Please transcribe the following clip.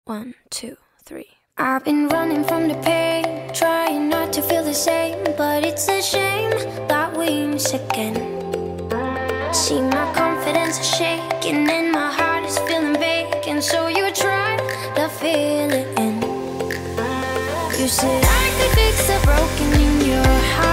1, 2, 3. I've been running from the pain, trying not to feel the same, but it's a shame that we miss again. See, my confidence is shaking and my heart is feeling vacant, so you try to fill it in. You said I could fix the broken in your heart.